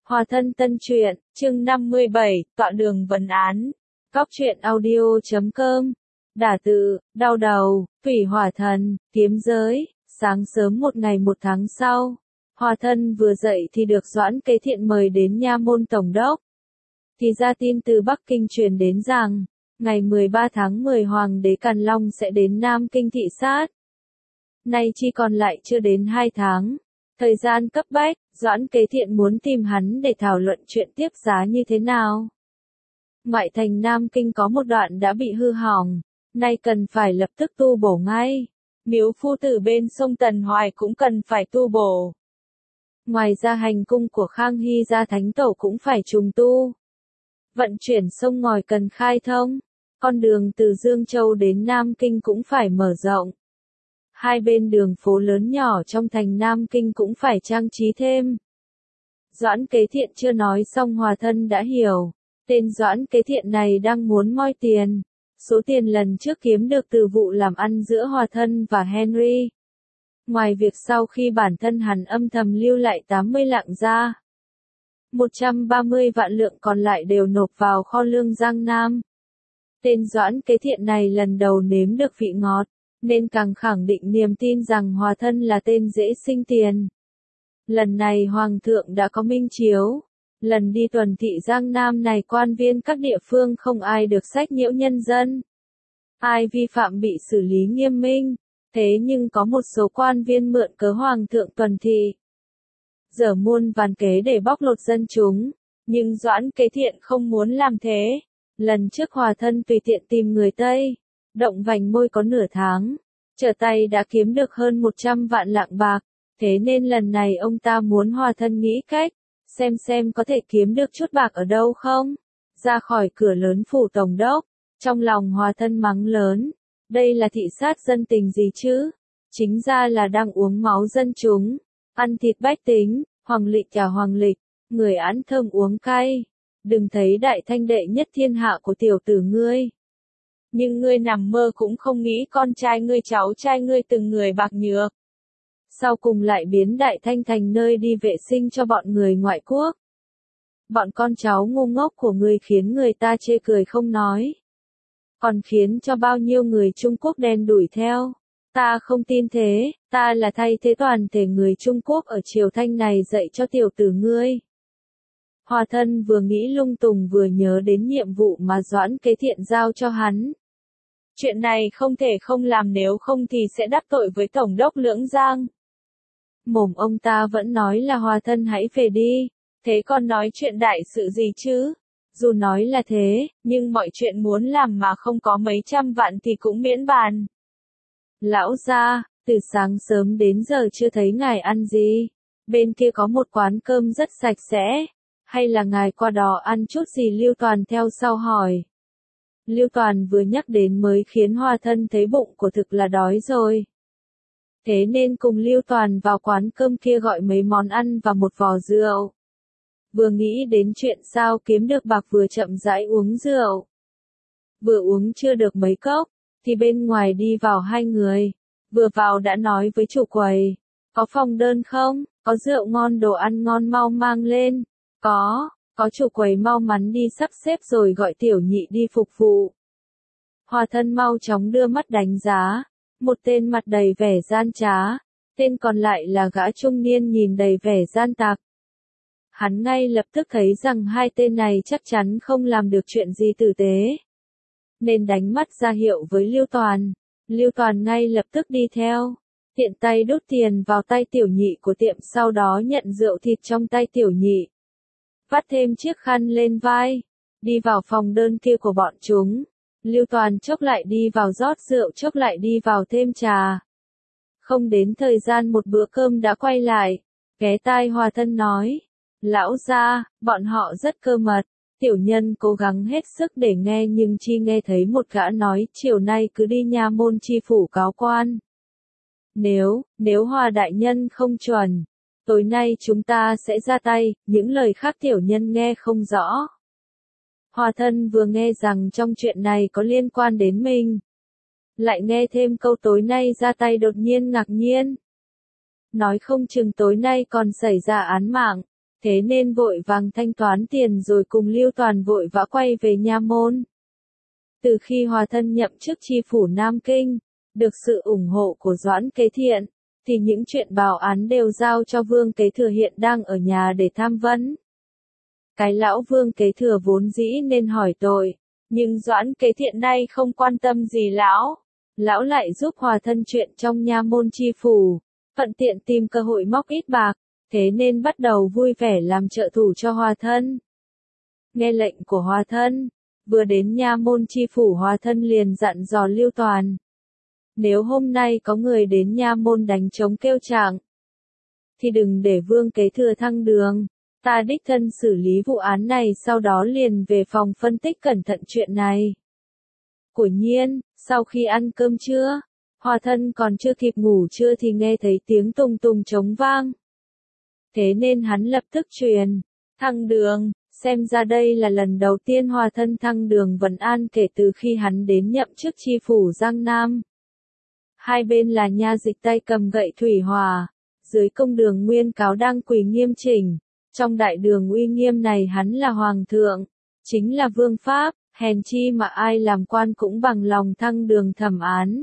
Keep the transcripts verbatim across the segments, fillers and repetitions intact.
Hòa thân tân truyện, chương năm mươi bảy, tọa đường vấn án. Góc truyện audio chấm com. Đả tự, đau đầu, thủy hỏa thần, kiếm giới. Sáng sớm một ngày một tháng sau, Hòa thân vừa dậy thì được Doãn Kế Thiện mời đến nha môn tổng đốc. Thì ra tin từ Bắc Kinh truyền đến rằng, ngày mười ba tháng mười Hoàng đế Càn Long sẽ đến Nam Kinh thị sát. Nay chỉ còn lại chưa đến hai tháng. Thời gian cấp bách, Doãn Kế Thiện muốn tìm hắn để thảo luận chuyện tiếp giá như thế nào. Ngoại thành Nam Kinh có một đoạn đã bị hư hỏng, nay cần phải lập tức tu bổ ngay. Miếu phu tử bên sông Tần Hoài cũng cần phải tu bổ. Ngoài ra hành cung của Khang Hy gia thánh tổ cũng phải trùng tu. Vận chuyển sông ngòi cần khai thông, con đường từ Dương Châu đến Nam Kinh cũng phải mở rộng. Hai bên đường phố lớn nhỏ trong thành Nam Kinh cũng phải trang trí thêm. Doãn Kế Thiện chưa nói xong Hòa thân đã hiểu. Tên Doãn Kế Thiện này đang muốn moi tiền. Số tiền lần trước kiếm được từ vụ làm ăn giữa Hòa thân và Henry. Ngoài việc sau khi bản thân hắn âm thầm lưu lại tám mươi lạng ra, một trăm ba mươi vạn lượng còn lại đều nộp vào kho lương Giang Nam. Tên Doãn Kế Thiện này lần đầu nếm được vị ngọt, nên càng khẳng định niềm tin rằng Hòa thân là tên dễ sinh tiền. Lần này Hoàng thượng đã có minh chiếu. Lần đi tuần thị Giang Nam này quan viên các địa phương không ai được sách nhiễu nhân dân. Ai vi phạm bị xử lý nghiêm minh. Thế nhưng có một số quan viên mượn cớ Hoàng thượng tuần thị, dở muôn vàn kế để bóc lột dân chúng. Nhưng Doãn Kế Thiện không muốn làm thế. Lần trước Hòa thân tùy tiện tìm người Tây, động vành môi có nửa tháng, trở tay đã kiếm được hơn một trăm vạn lạng bạc. Thế nên lần này ông ta muốn Hòa thân nghĩ cách, xem xem có thể kiếm được chút bạc ở đâu không. Ra khỏi cửa lớn phủ tổng đốc, trong lòng Hòa thân mắng lớn. Đây là thị sát dân tình gì chứ? Chính ra là đang uống máu dân chúng, ăn thịt bách tính, hoàng lịch chả hoàng lịch, người án thơm uống cay. Đừng thấy đại thanh đệ nhất thiên hạ của tiểu tử ngươi. Nhưng ngươi nằm mơ cũng không nghĩ con trai ngươi cháu trai ngươi từng người bạc nhược. Sau cùng lại biến đại thanh thành nơi đi vệ sinh cho bọn người ngoại quốc. Bọn con cháu ngu ngốc của ngươi khiến người ta chê cười không nói. Còn khiến cho bao nhiêu người Trung Quốc đen đuổi theo. Ta không tin thế, ta là thay thế toàn thể người Trung Quốc ở triều Thanh này dạy cho tiểu tử ngươi. Hòa thân vừa nghĩ lung tung vừa nhớ đến nhiệm vụ mà Doãn Kế Thiện giao cho hắn. Chuyện này không thể không làm, nếu không thì sẽ đắc tội với Tổng đốc Lưỡng Giang. Mồm ông ta vẫn nói là Hòa thân hãy về đi, thế còn nói chuyện đại sự gì chứ? Dù nói là thế, nhưng mọi chuyện muốn làm mà không có mấy trăm vạn thì cũng miễn bàn. Lão gia, từ sáng sớm đến giờ chưa thấy ngài ăn gì. Bên kia có một quán cơm rất sạch sẽ. Hay là ngài qua đó ăn chút gì? Lưu Toàn theo sau hỏi. Lưu Toàn vừa nhắc đến mới khiến Hòa thân thấy bụng của thực là đói rồi. Thế nên cùng Lưu Toàn vào quán cơm kia gọi mấy món ăn và một vò rượu. Vừa nghĩ đến chuyện sao kiếm được bạc vừa chậm rãi uống rượu. Vừa uống chưa được mấy cốc, thì bên ngoài đi vào hai người. Vừa vào đã nói với chủ quầy. Có phòng đơn không? Có rượu ngon đồ ăn ngon mau mang lên. Có, có. Chủ quầy mau mắn đi sắp xếp rồi gọi tiểu nhị đi phục vụ. Hòa thân mau chóng đưa mắt đánh giá. Một tên mặt đầy vẻ gian trá. Tên còn lại là gã trung niên nhìn đầy vẻ gian tạc. Hắn ngay lập tức thấy rằng hai tên này chắc chắn không làm được chuyện gì tử tế. Nên đánh mắt ra hiệu với Lưu Toàn. Lưu Toàn ngay lập tức đi theo. Tiện tay đút tiền vào tay tiểu nhị của tiệm, sau đó nhận rượu thịt trong tay tiểu nhị. Vắt thêm chiếc khăn lên vai. Đi vào phòng đơn kia của bọn chúng. Lưu Toàn chốc lại đi vào rót rượu, chốc lại đi vào thêm trà. Không đến thời gian một bữa cơm đã quay lại. Ghé tai Hòa thân nói. Lão gia, bọn họ rất cơ mật. Tiểu nhân cố gắng hết sức để nghe nhưng chi nghe thấy một gã nói chiều nay cứ đi nha môn chi phủ cáo quan. Nếu, nếu Hòa đại nhân không chuẩn, tối nay chúng ta sẽ ra tay. Những lời khác tiểu nhân nghe không rõ. Hòa thân vừa nghe rằng trong chuyện này có liên quan đến mình. Lại nghe thêm câu tối nay ra tay đột nhiên ngạc nhiên. Nói không chừng tối nay còn xảy ra án mạng. thế nên vội vàng thanh toán tiền rồi cùng Lưu Toàn vội vã quay về nha môn. Từ khi Hòa Thân nhậm chức tri phủ Nam Kinh, được sự ủng hộ của Doãn Kế Thiện, thì những chuyện báo án đều giao cho Vương Kế Thừa hiện đang ở nhà để tham vấn. Cái lão Vương Kế Thừa vốn dĩ nên hỏi tội, nhưng Doãn Kế Thiện nay không quan tâm gì lão. Lão lại giúp Hòa Thân chuyện trong nha môn tri phủ, thuận tiện tìm cơ hội móc ít bạc, thế nên bắt đầu vui vẻ làm trợ thủ cho Hòa Thân. Nghe lệnh của Hòa Thân, vừa đến nha môn tri phủ Hòa Thân liền dặn dò Lưu Toàn. Nếu hôm nay có người đến nha môn đánh trống kêu trạng, thì đừng để Vương Kế Thừa thăng đường, ta đích thân xử lý vụ án này sau đó liền về phòng phân tích cẩn thận chuyện này. Quả nhiên, sau khi ăn cơm trưa, Hòa Thân còn chưa kịp ngủ trưa thì nghe thấy tiếng tùng tùng trống vang. Thế nên hắn lập tức truyền, thăng đường, xem ra đây là lần đầu tiên Hòa Thân thăng đường Vân An kể từ khi hắn đến nhậm chức tri phủ Giang Nam. Hai bên là nha dịch tay cầm gậy thủy hòa, dưới công đường Nguyên Cáo đang quỳ nghiêm chỉnh, trong đại đường uy nghiêm này hắn là hoàng thượng, chính là vương pháp, hèn chi mà ai làm quan cũng bằng lòng thăng đường thẩm án.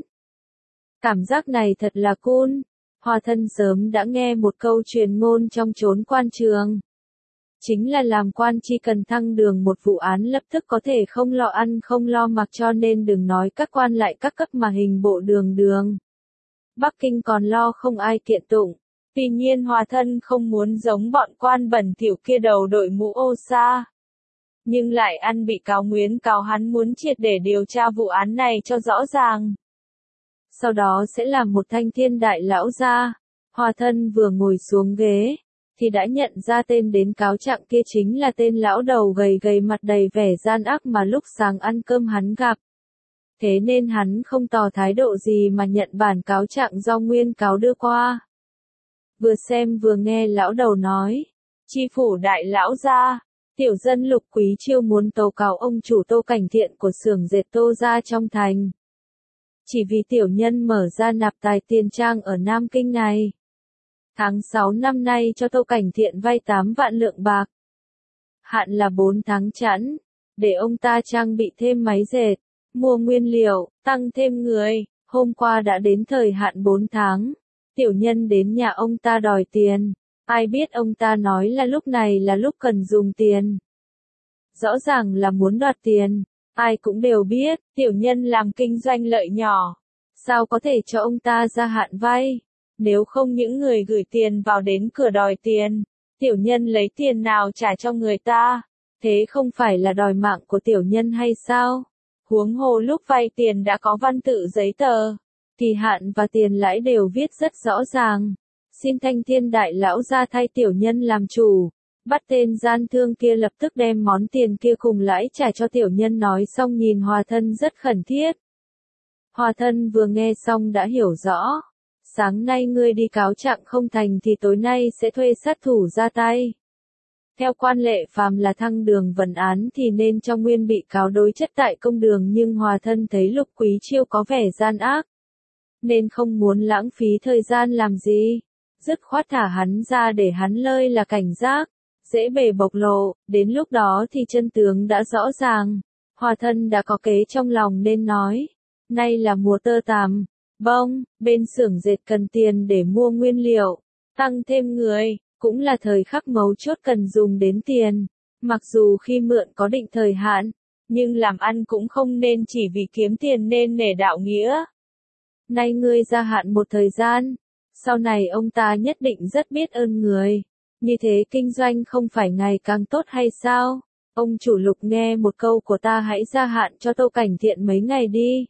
Cảm giác này thật là cool. Hòa Thân sớm đã nghe một câu truyền ngôn trong chốn quan trường. Chính là làm quan chỉ cần thăng đường một vụ án lập tức có thể không lo ăn không lo mặc, cho nên đừng nói các quan lại các cấp mà hình bộ đường đường. Bắc Kinh còn lo không ai kiện tụng. Tuy nhiên Hòa Thân không muốn giống bọn quan bẩn thỉu kia đầu đội mũ ô sa. Nhưng lại ăn bị cáo Nguyên Cáo, hắn muốn triệt để điều tra vụ án này cho rõ ràng. Sau đó sẽ làm một thanh thiên đại lão ra. Hòa Thân vừa ngồi xuống ghế, thì đã nhận ra tên đến cáo trạng kia chính là tên lão đầu gầy gầy mặt đầy vẻ gian ác mà lúc sáng ăn cơm hắn gặp. Thế nên hắn không tỏ thái độ gì mà nhận bản cáo trạng do Nguyên Cáo đưa qua. Vừa xem vừa nghe lão đầu nói, tri phủ đại lão gia, tiểu dân Lục Quý Chiêu muốn tố cáo ông chủ Tô Cảnh Thiện của xưởng dệt Tô gia trong thành. Chỉ vì tiểu nhân mở ra nạp tài tiền trang ở Nam Kinh này. Tháng sáu năm nay cho Tô Cảnh Thiện vay tám vạn lượng bạc. Hạn là bốn tháng chẵn, để ông ta trang bị thêm máy dệt, mua nguyên liệu, tăng thêm người. Hôm qua đã đến thời hạn bốn tháng. Tiểu nhân đến nhà ông ta đòi tiền. Ai biết ông ta nói là lúc này là lúc cần dùng tiền. Rõ ràng là muốn đoạt tiền. Ai cũng đều biết, tiểu nhân làm kinh doanh lợi nhỏ. Sao có thể cho ông ta gia hạn vay? Nếu không những người gửi tiền vào đến cửa đòi tiền, tiểu nhân lấy tiền nào trả cho người ta? Thế không phải là đòi mạng của tiểu nhân hay sao? Huống hồ lúc vay tiền đã có văn tự giấy tờ, kỳ hạn và tiền lãi đều viết rất rõ ràng. Xin thanh thiên đại lão ra thay tiểu nhân làm chủ. Bắt tên gian thương kia lập tức đem món tiền kia cùng lãi trả cho tiểu nhân. Nói xong nhìn Hòa Thân rất khẩn thiết. Hòa Thân vừa nghe xong đã hiểu rõ. Sáng nay ngươi đi cáo trạng không thành thì tối nay sẽ thuê sát thủ ra tay. Theo quan lệ phàm là thăng đường vấn án thì nên cho nguyên bị cáo đối chất tại công đường, nhưng Hòa Thân thấy Lục Quý Chiêu có vẻ gian ác, nên không muốn lãng phí thời gian làm gì. Dứt khoát thả hắn ra để hắn lơi là cảnh giác, dễ bề bộc lộ, đến lúc đó thì chân tướng đã rõ ràng. Hòa Thân đã có kế trong lòng nên nói, nay là mùa tơ tằm, bông, bên xưởng dệt cần tiền để mua nguyên liệu, tăng thêm người, cũng là thời khắc mấu chốt cần dùng đến tiền. Mặc dù khi mượn có định thời hạn, nhưng làm ăn cũng không nên chỉ vì kiếm tiền nên nể đạo nghĩa. Nay ngươi gia hạn một thời gian, sau này ông ta nhất định rất biết ơn người. Như thế kinh doanh không phải ngày càng tốt hay sao? Ông chủ Lục nghe một câu của ta, hãy gia hạn cho Tô Cảnh Thiện mấy ngày đi.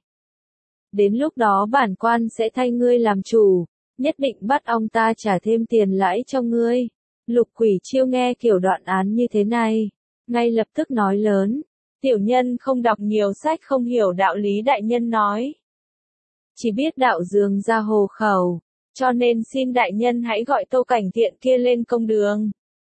Đến lúc đó bản quan sẽ thay ngươi làm chủ, nhất định bắt ông ta trả thêm tiền lãi cho ngươi. Lục Quỷ Chiêu nghe kiểu đoạn án như thế này, ngay lập tức nói lớn, tiểu nhân không đọc nhiều sách không hiểu đạo lý đại nhân nói. Chỉ biết đạo dường ra hồ khẩu, cho nên xin đại nhân hãy gọi Tô Cảnh Thiện kia lên công đường.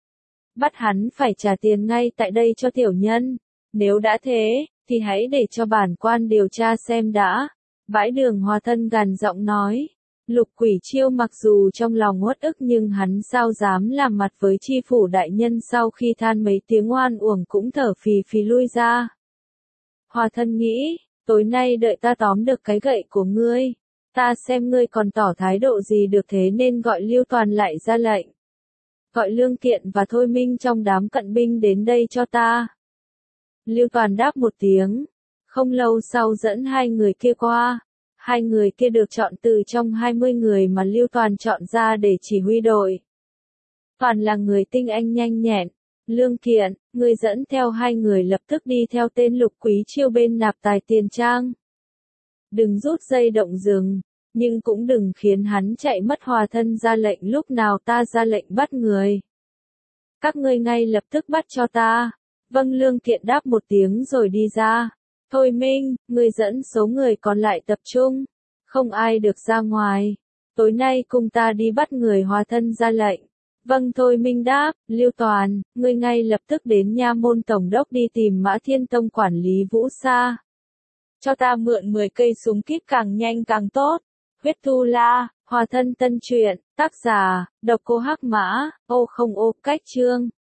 Bắt hắn phải trả tiền ngay tại đây cho tiểu nhân. Nếu đã thế, thì hãy để cho bản quan điều tra xem đã. Bãi đường Hòa Thân gằn giọng nói. Lục Quỷ Chiêu mặc dù trong lòng uất ức nhưng hắn sao dám làm mặt với chi phủ đại nhân, sau khi than mấy tiếng oan uổng cũng thở phì phì lui ra. Hòa thân nghĩ, tối nay đợi ta tóm được cái gậy của ngươi, ta xem ngươi còn tỏ thái độ gì được, thế nên gọi Lưu Toàn lại ra lệnh. Gọi Lương Kiện và Thôi Minh trong đám cận binh đến đây cho ta. Lưu Toàn đáp một tiếng, không lâu sau dẫn hai người kia qua. Hai người kia được chọn từ trong hai mươi người mà Lưu Toàn chọn ra để chỉ huy đội. Toàn là người tinh anh nhanh nhẹn. Lương Kiện, người dẫn theo hai người lập tức đi theo tên Lục Quý Chiêu bên nạp tài tiền trang. Đừng rút dây động rừng, nhưng cũng đừng khiến hắn chạy mất. Hòa thân ra lệnh, lúc nào ta ra lệnh bắt người, các ngươi ngay lập tức bắt cho ta. Vâng, Lương Kiện đáp một tiếng rồi đi ra. Thôi Minh, ngươi dẫn số người còn lại tập trung, không ai được ra ngoài. Tối nay cùng ta đi bắt người. Hòa thân ra lệnh. Vâng, Thôi Minh đáp. Lưu Toàn, ngươi ngay lập tức đến nha môn tổng đốc đi tìm Mã Thiên Tông quản lý Vũ Sa. Cho ta mượn mười cây súng kíp, càng nhanh càng tốt. Huyết Tu La, Hòa thân tân truyện, tác giả, Độc Cô Hắc Mã, ô không ô, cách chương.